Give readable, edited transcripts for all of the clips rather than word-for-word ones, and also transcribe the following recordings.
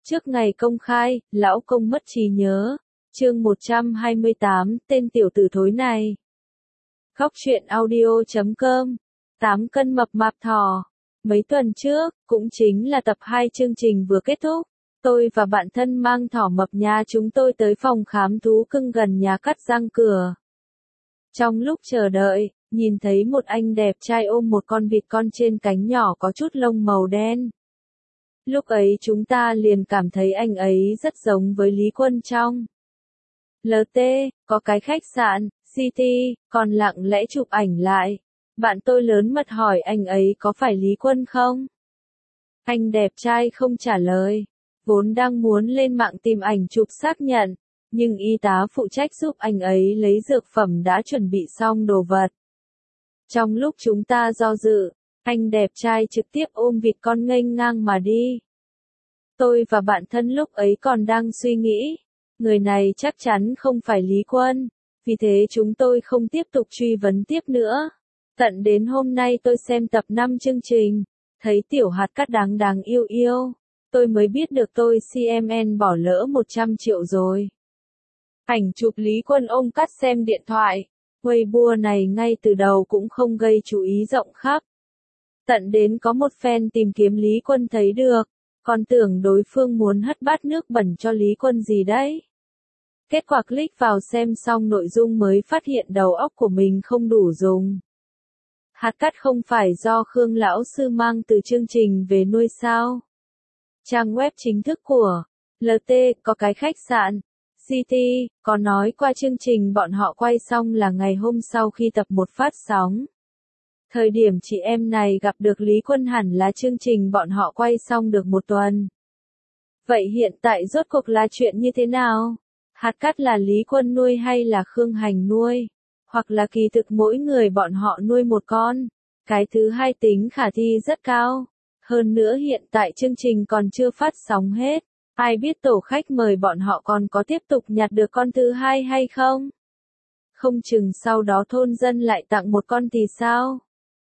Trước ngày công khai, lão công mất trí nhớ. Chương 128, tên tiểu tử thối này. Góc truyện audio.com. 8 cân mập mạp thỏ. Mấy tuần trước, cũng chính là tập 2 chương trình vừa kết thúc, tôi và bạn thân mang thỏ mập nhà chúng tôi tới phòng khám thú cưng gần nhà cắt răng cửa. Trong lúc chờ đợi, nhìn thấy một anh đẹp trai ôm một con vịt con trên cánh nhỏ có chút lông màu đen. Lúc ấy chúng ta liền cảm thấy anh ấy rất giống với Lý Quân trong LT, có cái khách sạn, City, còn lặng lẽ chụp ảnh lại. Bạn tôi lớn mật hỏi anh ấy có phải Lý Quân không? Anh đẹp trai không trả lời. Vốn đang muốn lên mạng tìm ảnh chụp xác nhận, nhưng y tá phụ trách giúp anh ấy lấy dược phẩm đã chuẩn bị xong đồ vật. Trong lúc chúng ta do dự, anh đẹp trai trực tiếp ôm vịt con nghênh ngang mà đi. Tôi và bạn thân lúc ấy còn đang suy nghĩ, người này chắc chắn không phải Lý Quân, vì thế chúng tôi không tiếp tục truy vấn tiếp nữa. Tận đến hôm nay tôi xem tập 5 chương trình, thấy tiểu hạt cát đáng yêu, tôi mới biết được tôi CMN bỏ lỡ 100 triệu rồi. Ảnh chụp Lý Quân ôm cát xem điện thoại, Weibo này ngay từ đầu cũng không gây chú ý rộng khắp. Tận đến có một fan tìm kiếm Lý Quân thấy được, còn tưởng đối phương muốn hất bát nước bẩn cho Lý Quân gì đấy. Kết quả click vào xem xong nội dung mới phát hiện đầu óc của mình không đủ dùng. Hạt cát không phải do Khương lão sư mang từ chương trình về nuôi sao? Trang web chính thức của LT có cái khách sạn City có nói qua chương trình bọn họ quay xong là ngày hôm sau khi tập 1 phát sóng. Thời điểm chị em này gặp được Lý Quân hẳn là chương trình bọn họ quay xong được 1 tuần. Vậy hiện tại rốt cuộc là chuyện như thế nào? Hạt cát là Lý Quân nuôi hay là Khương Hành nuôi? Hoặc là kỳ thực mỗi người bọn họ nuôi một con? Cái thứ hai tính khả thi rất cao. Hơn nữa hiện tại chương trình còn chưa phát sóng hết. Ai biết tổ khách mời bọn họ còn có tiếp tục nhặt được con thứ hai hay không? Không chừng sau đó thôn dân lại tặng một con thì sao?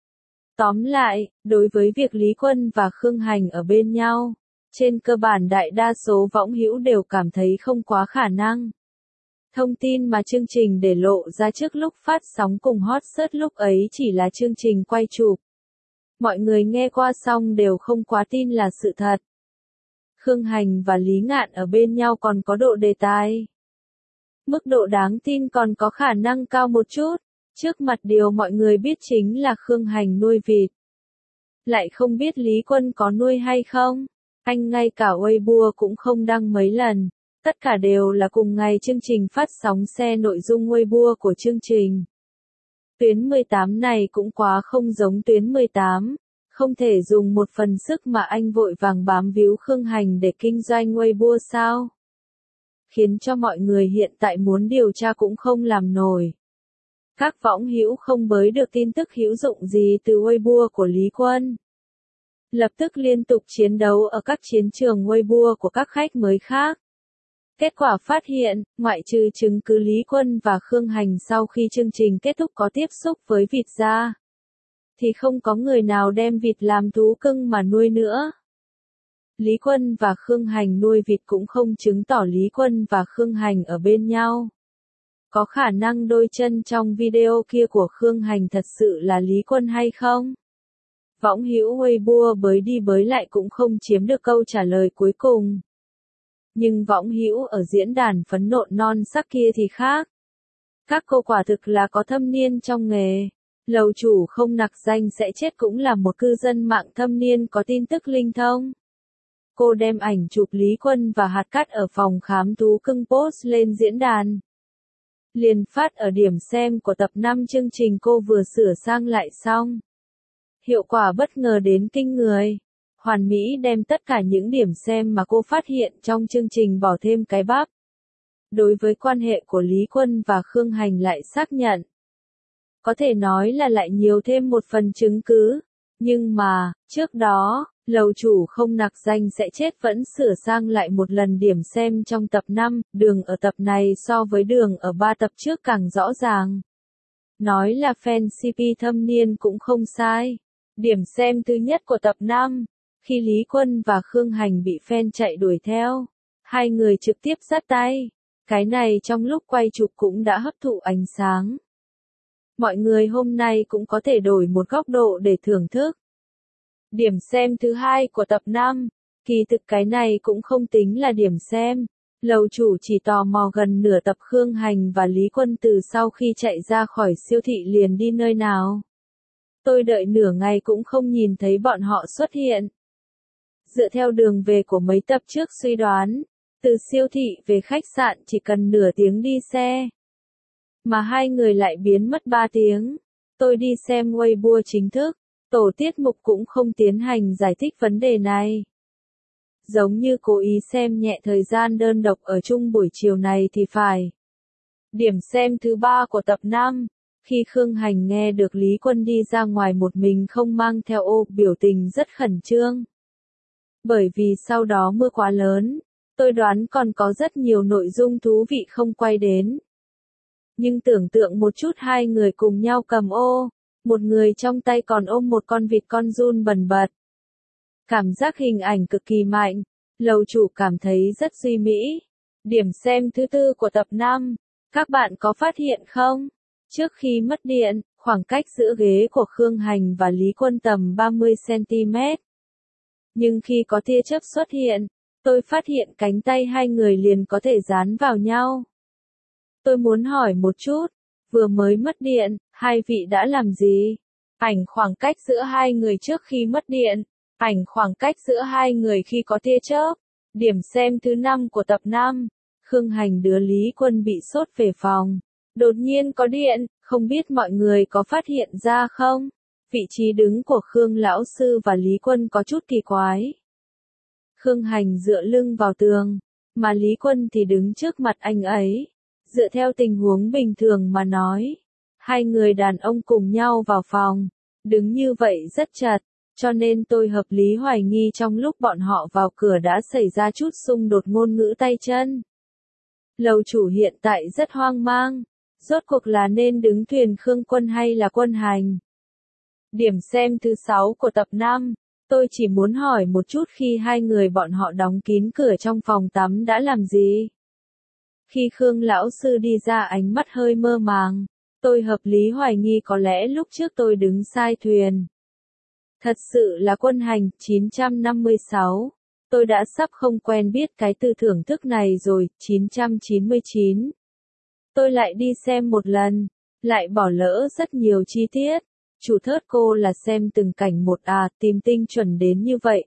Tóm lại, đối với việc Lý Quân và Khương Hành ở bên nhau, trên cơ bản đại đa số võng hữu đều cảm thấy không quá khả năng. Thông tin mà chương trình để lộ ra trước lúc phát sóng cùng hot search lúc ấy chỉ là chương trình quay chụp. Mọi người nghe qua xong đều không quá tin là sự thật. Khương Hành và Lý Ngạn ở bên nhau còn có độ đề tài. Mức độ đáng tin còn có khả năng cao một chút. Trước mặt điều mọi người biết chính là Khương Hành nuôi vịt. Lại không biết Lý Quân có nuôi hay không. Anh ngay cả Weibo cũng không đăng mấy lần. Tất cả đều là cùng ngày chương trình phát sóng xe nội dung Weibo của chương trình. Tuyến 18 này cũng quá không giống tuyến 18. Không thể dùng một phần sức mà anh vội vàng bám víu Khương Hành để kinh doanh Weibo sao? Khiến cho mọi người hiện tại muốn điều tra cũng không làm nổi. Các võng hữu không bới được tin tức hữu dụng gì từ Weibo của Lý Quân. Lập tức liên tục chiến đấu ở các chiến trường Weibo của các khách mới khác. Kết quả phát hiện, ngoại trừ chứng cứ Lý Quân và Khương Hành sau khi chương trình kết thúc có tiếp xúc với vịt ra, thì không có người nào đem vịt làm thú cưng mà nuôi nữa. Lý Quân và Khương Hành nuôi vịt cũng không chứng tỏ Lý Quân và Khương Hành ở bên nhau. Có khả năng đôi chân trong video kia của Khương Hành thật sự là Lý Quân hay không? Võng hữu Weibo bới đi bới lại cũng không chiếm được câu trả lời cuối cùng. Nhưng võng hữu ở diễn đàn phẫn nộ non sắc kia thì khác. Các cô quả thực là có thâm niên trong nghề. Lầu chủ không nặc danh sẽ chết cũng là một cư dân mạng thâm niên có tin tức linh thông. Cô đem ảnh chụp Lý Quân và hạt cát ở phòng khám thú cưng post lên diễn đàn. Liền phát ở điểm xem của tập 5 chương trình cô vừa sửa sang lại xong. Hiệu quả bất ngờ đến kinh người. Hoàn mỹ đem tất cả những điểm xem mà cô phát hiện trong chương trình bỏ thêm cái bắp. Đối với quan hệ của Lý Quân và Khương Hành lại xác nhận. Có thể nói là lại nhiều thêm một phần chứng cứ. Nhưng mà, trước đó, lầu chủ không nặc danh sẽ chết vẫn sửa sang lại một lần điểm xem trong tập 5, đường ở tập này so với đường ở 3 tập trước càng rõ ràng. Nói là fan CP thâm niên cũng không sai. Điểm xem thứ nhất của tập 5, Khi Lý Quân và Khương Hành bị fan chạy đuổi theo, hai người trực tiếp giắt tay. Cái này trong lúc quay chụp cũng đã hấp thụ ánh sáng. Mọi người hôm nay cũng có thể đổi một góc độ để thưởng thức. Điểm xem thứ 2 của tập 5. Kỳ thực cái này cũng không tính là điểm xem. Lầu chủ chỉ tò mò gần nửa tập Khương Hành và Lý Quân từ sau khi chạy ra khỏi siêu thị liền đi nơi nào. Tôi đợi nửa ngày cũng không nhìn thấy bọn họ xuất hiện. Dựa theo đường về của mấy tập trước suy đoán, từ siêu thị về khách sạn chỉ cần nửa tiếng đi xe. Mà hai người lại biến mất 3 tiếng. Tôi đi xem Weibo chính thức, tổ tiết mục cũng không tiến hành giải thích vấn đề này. Giống như cố ý xem nhẹ thời gian đơn độc ở chung buổi chiều này thì phải. Điểm xem thứ 3 của tập 5. Khi Khương Hành nghe được Lý Quân đi ra ngoài một mình không mang theo ô, biểu tình rất khẩn trương. Bởi vì sau đó mưa quá lớn, tôi đoán còn có rất nhiều nội dung thú vị không quay đến. Nhưng tưởng tượng một chút hai người cùng nhau cầm ô, một người trong tay còn ôm một con vịt con giun bần bật. Cảm giác hình ảnh cực kỳ mạnh, lầu chủ cảm thấy rất duy mỹ. Điểm xem thứ 4 của tập 5. Các bạn có phát hiện không? Trước khi mất điện, khoảng cách giữa ghế của Khương Hành và Lý Quân tầm 30cm. Nhưng khi có tia chớp xuất hiện, tôi phát hiện cánh tay hai người liền có thể dán vào nhau. Tôi muốn hỏi một chút, vừa mới mất điện, hai vị đã làm gì? Ảnh khoảng cách giữa hai người trước khi mất điện, ảnh khoảng cách giữa hai người khi có tia chớp. Điểm xem thứ 5 của tập 5. Khương Hành đưa Lý Quân bị sốt về phòng. Đột nhiên có điện, không biết mọi người có phát hiện ra không? Vị trí đứng của Khương Lão Sư và Lý Quân có chút kỳ quái. Khương Hành dựa lưng vào tường, mà Lý Quân thì đứng trước mặt anh ấy. Dựa theo tình huống bình thường mà nói, hai người đàn ông cùng nhau vào phòng, đứng như vậy rất chật, cho nên tôi hợp lý hoài nghi trong lúc bọn họ vào cửa đã xảy ra chút xung đột ngôn ngữ tay chân. Lầu chủ hiện tại rất hoang mang, rốt cuộc là nên đứng thuyền Khương Quân hay là Quân Hành? Điểm xem thứ 6 của tập 5. Tôi chỉ muốn hỏi một chút khi hai người bọn họ đóng kín cửa trong phòng tắm đã làm gì? Khi Khương Lão Sư đi ra ánh mắt hơi mơ màng, tôi hợp lý hoài nghi có lẽ lúc trước tôi đứng sai thuyền. Thật sự là Quân Hành, 956. Tôi đã sắp không quen biết cái từ thưởng thức này rồi, 999. Tôi lại đi xem một lần, lại bỏ lỡ rất nhiều chi tiết. Chủ thớt cô là xem từng cảnh một tìm tinh chuẩn đến như vậy,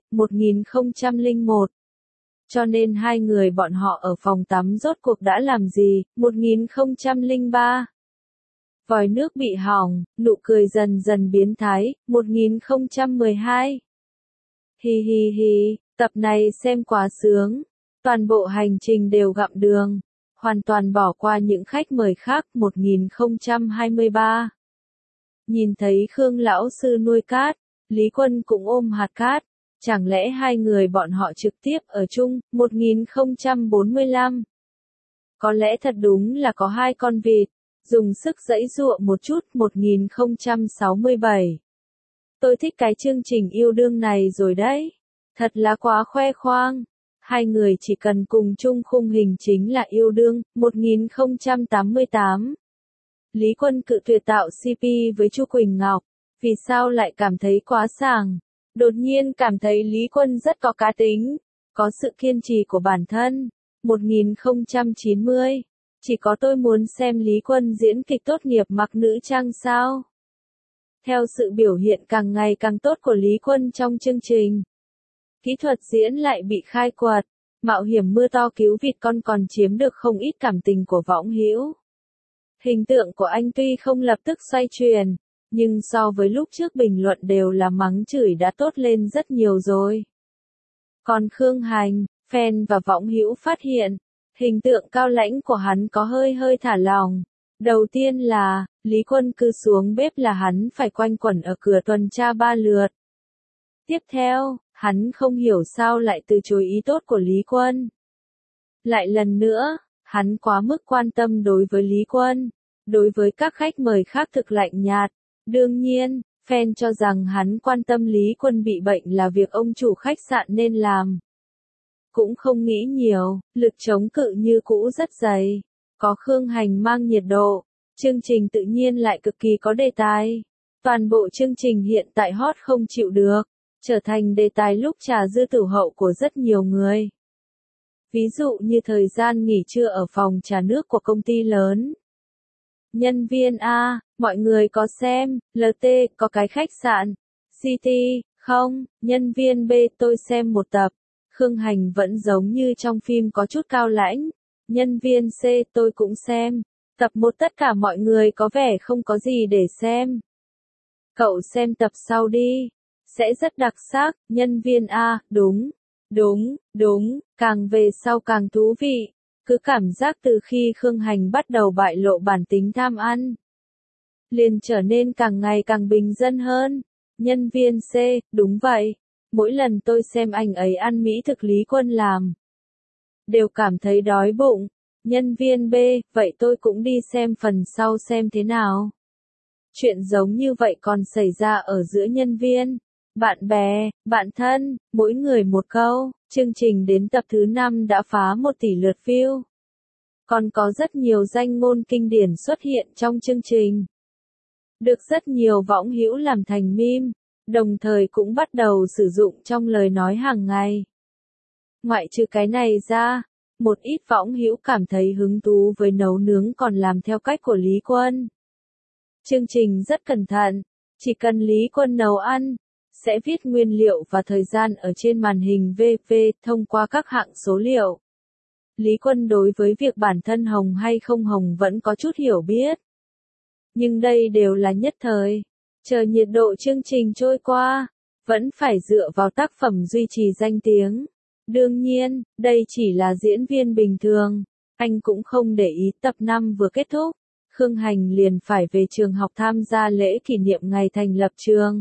1001. Cho nên hai người bọn họ ở phòng tắm rốt cuộc đã làm gì, 1003. Vòi nước bị hỏng, nụ cười dần dần biến thái, 1012. Hi hi hi, tập này xem quá sướng. Toàn bộ hành trình đều gặm đường. Hoàn toàn bỏ qua những khách mời khác, 1023. Nhìn thấy Khương Lão Sư nuôi cát, Lý Quân cũng ôm hạt cát. Chẳng lẽ hai người bọn họ trực tiếp ở chung, 1045. Có lẽ thật đúng là có hai con vịt, dùng sức giãy giụa một chút, 1067. Tôi thích cái chương trình yêu đương này rồi đấy. Thật là quá khoe khoang. Hai người chỉ cần cùng chung khung hình chính là yêu đương, 1088. Lý Quân cự tuyệt tạo CP với Chu Quỳnh Ngọc. Vì sao lại cảm thấy quá sảng? Đột nhiên cảm thấy Lý Quân rất có cá tính, có sự kiên trì của bản thân. 1090. Chỉ có tôi muốn xem Lý Quân diễn kịch tốt nghiệp mặc nữ trang sao? Theo sự biểu hiện càng ngày càng tốt của Lý Quân trong chương trình, kỹ thuật diễn lại bị khai quật, mạo hiểm mưa to cứu vịt con còn chiếm được không ít cảm tình của võng hữu. Hình tượng của anh tuy không lập tức xoay chuyển, nhưng so với lúc trước bình luận đều là mắng chửi đã tốt lên rất nhiều rồi. Còn Khương Hành, fan và võng hữu phát hiện, hình tượng cao lãnh của hắn có hơi thả lỏng. Đầu tiên là, Lý Quân cứ xuống bếp là hắn phải quanh quẩn ở cửa tuần tra 3 lượt. Tiếp theo, hắn không hiểu sao lại từ chối ý tốt của Lý Quân. Lại lần nữa, hắn quá mức quan tâm đối với Lý Quân, đối với các khách mời khác thực lạnh nhạt. Đương nhiên, Fan cho rằng hắn quan tâm Lý Quân bị bệnh là việc ông chủ khách sạn nên làm. Cũng không nghĩ nhiều, lực chống cự như cũ rất dày. Có Khương Hành mang nhiệt độ, chương trình tự nhiên lại cực kỳ có đề tài. Toàn bộ chương trình hiện tại hot không chịu được, trở thành đề tài lúc trà dư tử hậu của rất nhiều người. Ví dụ như thời gian nghỉ trưa ở phòng trà nước của công ty lớn. Nhân viên A, mọi người có xem, LT, có cái khách sạn, City, không, nhân viên B, tôi xem một tập. Khương Hành vẫn giống như trong phim có chút cao lãnh. Nhân viên C, tôi cũng xem. Tập 1 tất cả mọi người có vẻ không có gì để xem. Cậu xem tập sau đi. Sẽ rất đặc sắc. Nhân viên A, đúng, càng về sau càng thú vị. Cứ cảm giác từ khi Khương Hành bắt đầu bại lộ bản tính tham ăn, liền trở nên càng ngày càng bình dân hơn. Nhân viên C, đúng vậy. Mỗi lần tôi xem anh ấy ăn mỹ thực Lý Quân làm, đều cảm thấy đói bụng. Nhân viên B, vậy tôi cũng đi xem phần sau xem thế nào. Chuyện giống như vậy còn xảy ra ở giữa nhân viên, bạn bè, bạn thân, mỗi người một câu. Chương trình đến tập thứ 5 đã phá 1 tỷ lượt view. Còn có rất nhiều danh ngôn kinh điển xuất hiện trong chương trình, được rất nhiều võng hữu làm thành meme, đồng thời cũng bắt đầu sử dụng trong lời nói hàng ngày. Ngoại trừ cái này ra, một ít võng hữu cảm thấy hứng thú với nấu nướng còn làm theo cách của Lý Quân. Chương trình rất cẩn thận, chỉ cần Lý Quân nấu ăn, sẽ viết nguyên liệu và thời gian ở trên màn hình VV thông qua các hạng số liệu. Lý Quân đối với việc bản thân hồng hay không hồng vẫn có chút hiểu biết. Nhưng đây đều là nhất thời, chờ nhiệt độ chương trình trôi qua, vẫn phải dựa vào tác phẩm duy trì danh tiếng. Đương nhiên, đây chỉ là diễn viên bình thường, anh cũng không để ý. Tập 5 vừa kết thúc, Khương Hành liền phải về trường học tham gia lễ kỷ niệm ngày thành lập trường.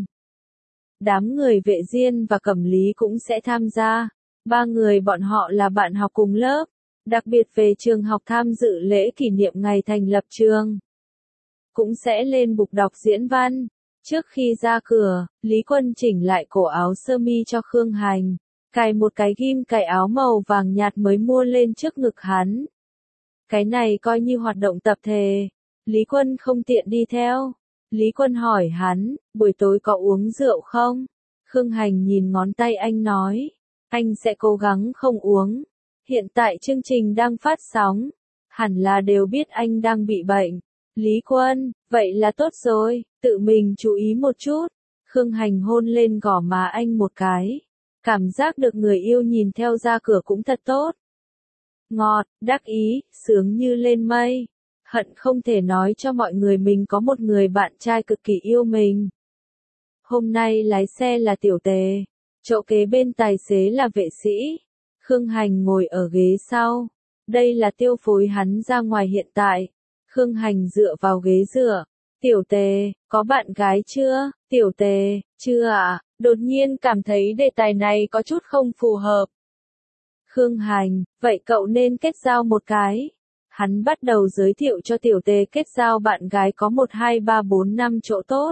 Đám người Vệ Diên và Cẩm Lý cũng sẽ tham gia. 3 người bọn họ là bạn học cùng lớp, đặc biệt về trường học tham dự lễ kỷ niệm ngày thành lập trường. Cũng sẽ lên bục đọc diễn văn. Trước khi ra cửa, Lý Quân chỉnh lại cổ áo sơ mi cho Khương Hành, cài một cái ghim cài áo màu vàng nhạt mới mua lên trước ngực hắn. Cái này coi như hoạt động tập thể. Lý Quân không tiện đi theo. Lý Quân hỏi hắn, buổi tối có uống rượu không? Khương Hành nhìn ngón tay anh nói, anh sẽ cố gắng không uống. Hiện tại chương trình đang phát sóng, hẳn là đều biết anh đang bị bệnh. Lý Quân, vậy là tốt rồi, tự mình chú ý một chút. Khương Hành hôn lên gò má anh một cái. Cảm giác được người yêu nhìn theo ra cửa cũng thật tốt. Ngọt, đắc ý, sướng như lên mây. Hận không thể nói cho mọi người mình có một người bạn trai cực kỳ yêu mình. Hôm nay lái xe là Tiểu Tề, chỗ kế bên tài xế là Vệ Sĩ. Khương Hành ngồi ở ghế sau. Đây là tiêu phối hắn ra ngoài hiện tại. Khương Hành dựa vào ghế dựa. Tiểu Tề, có bạn gái chưa? Tiểu Tề, chưa ạ. Đột nhiên cảm thấy đề tài này có chút không phù hợp. Khương Hành, vậy cậu nên kết giao một cái. Hắn bắt đầu giới thiệu cho Tiểu Tề kết giao bạn gái có 1 2 3 4 5 chỗ tốt.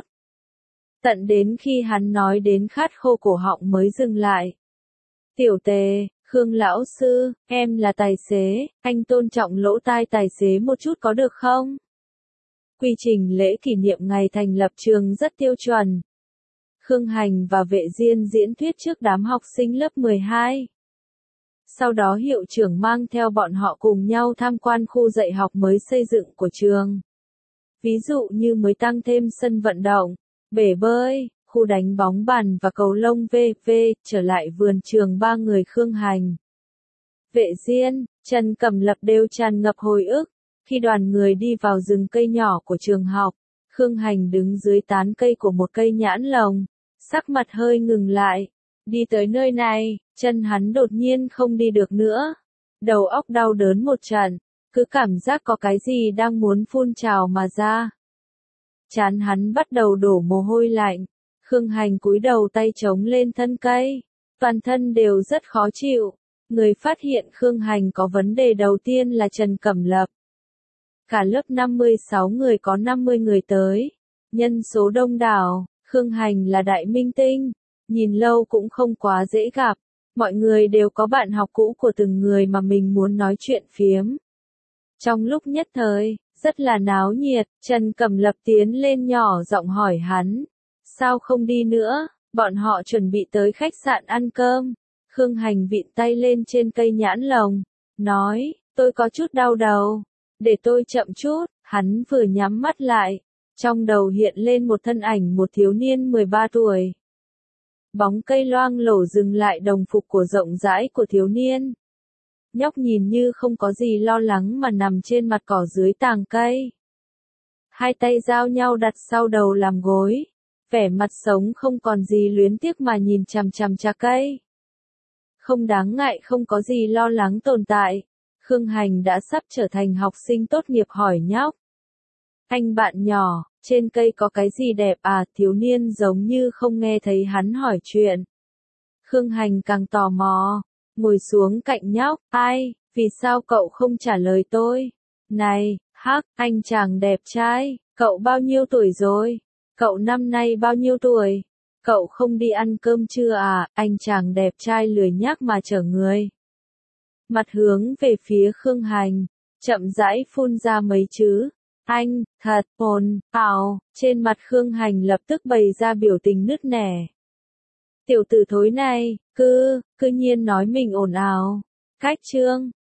Tận đến khi hắn nói đến khát khô cổ họng mới dừng lại. Tiểu Tề, Khương lão sư, em là tài xế, anh tôn trọng lỗ tai tài xế một chút có được không? Quy trình lễ kỷ niệm ngày thành lập trường rất tiêu chuẩn. Khương Hành và Vệ Diên diễn thuyết trước đám học sinh lớp 12. Sau đó hiệu trưởng mang theo bọn họ cùng nhau tham quan khu dạy học mới xây dựng của trường. Ví dụ như mới tăng thêm sân vận động, bể bơi, khu đánh bóng bàn và cầu lông v.v. Trở lại vườn trường 3 người Khương Hành, Vệ Diên, Trần Cẩm Lập đều tràn ngập hồi ức. Khi đoàn người đi vào rừng cây nhỏ của trường học, Khương Hành đứng dưới tán cây của một cây nhãn lồng, sắc mặt hơi ngừng lại. Đi tới nơi này, chân hắn đột nhiên không đi được nữa. Đầu óc đau đớn một trận, cứ cảm giác có cái gì đang muốn phun trào mà ra. Trán hắn bắt đầu đổ mồ hôi lạnh. Khương Hành cúi đầu tay chống lên thân cây. Toàn thân đều rất khó chịu. Người phát hiện Khương Hành có vấn đề đầu tiên là Trần Cẩm Lập. Cả lớp 56 người có 50 người tới. Nhân số đông đảo, Khương Hành là đại minh tinh, nhìn lâu cũng không quá dễ gặp. Mọi người đều có bạn học cũ của từng người mà mình muốn nói chuyện phiếm. Trong lúc nhất thời, rất là náo nhiệt, Trần Cẩm Lập tiến lên nhỏ giọng hỏi hắn. Sao không đi nữa, bọn họ chuẩn bị tới khách sạn ăn cơm. Khương Hành vịn tay lên trên cây nhãn lồng, nói, tôi có chút đau đầu. Để tôi chậm chút, hắn vừa nhắm mắt lại. Trong đầu hiện lên một thân ảnh một thiếu niên 13 tuổi. Bóng cây loang lổ dừng lại đồng phục của rộng rãi của thiếu niên. Nhóc nhìn như không có gì lo lắng mà nằm trên mặt cỏ dưới tàng cây. Hai tay giao nhau đặt sau đầu làm gối. Vẻ mặt sống không còn gì luyến tiếc mà nhìn chằm chằm trà cây. Không đáng ngại không có gì lo lắng tồn tại. Khương Hành đã sắp trở thành học sinh tốt nghiệp hỏi nhóc. Anh bạn nhỏ, trên cây có cái gì đẹp à? Thiếu niên giống như không nghe thấy hắn hỏi chuyện. Khương Hành càng tò mò, ngồi xuống cạnh nhóc. Ai, vì sao cậu không trả lời tôi? Này, hắc, anh chàng đẹp trai, cậu bao nhiêu tuổi rồi? Cậu năm nay bao nhiêu tuổi? Cậu không đi ăn cơm chưa à? Anh chàng đẹp trai lười nhác mà chở người. Mặt hướng về phía Khương Hành, chậm rãi phun ra mấy chữ. Anh, thật, ồn, ào, trên mặt Khương Hành lập tức bày ra biểu tình nứt nẻ. Tiểu tử thối này, cứ nhiên nói mình ồn ào. Cách chương.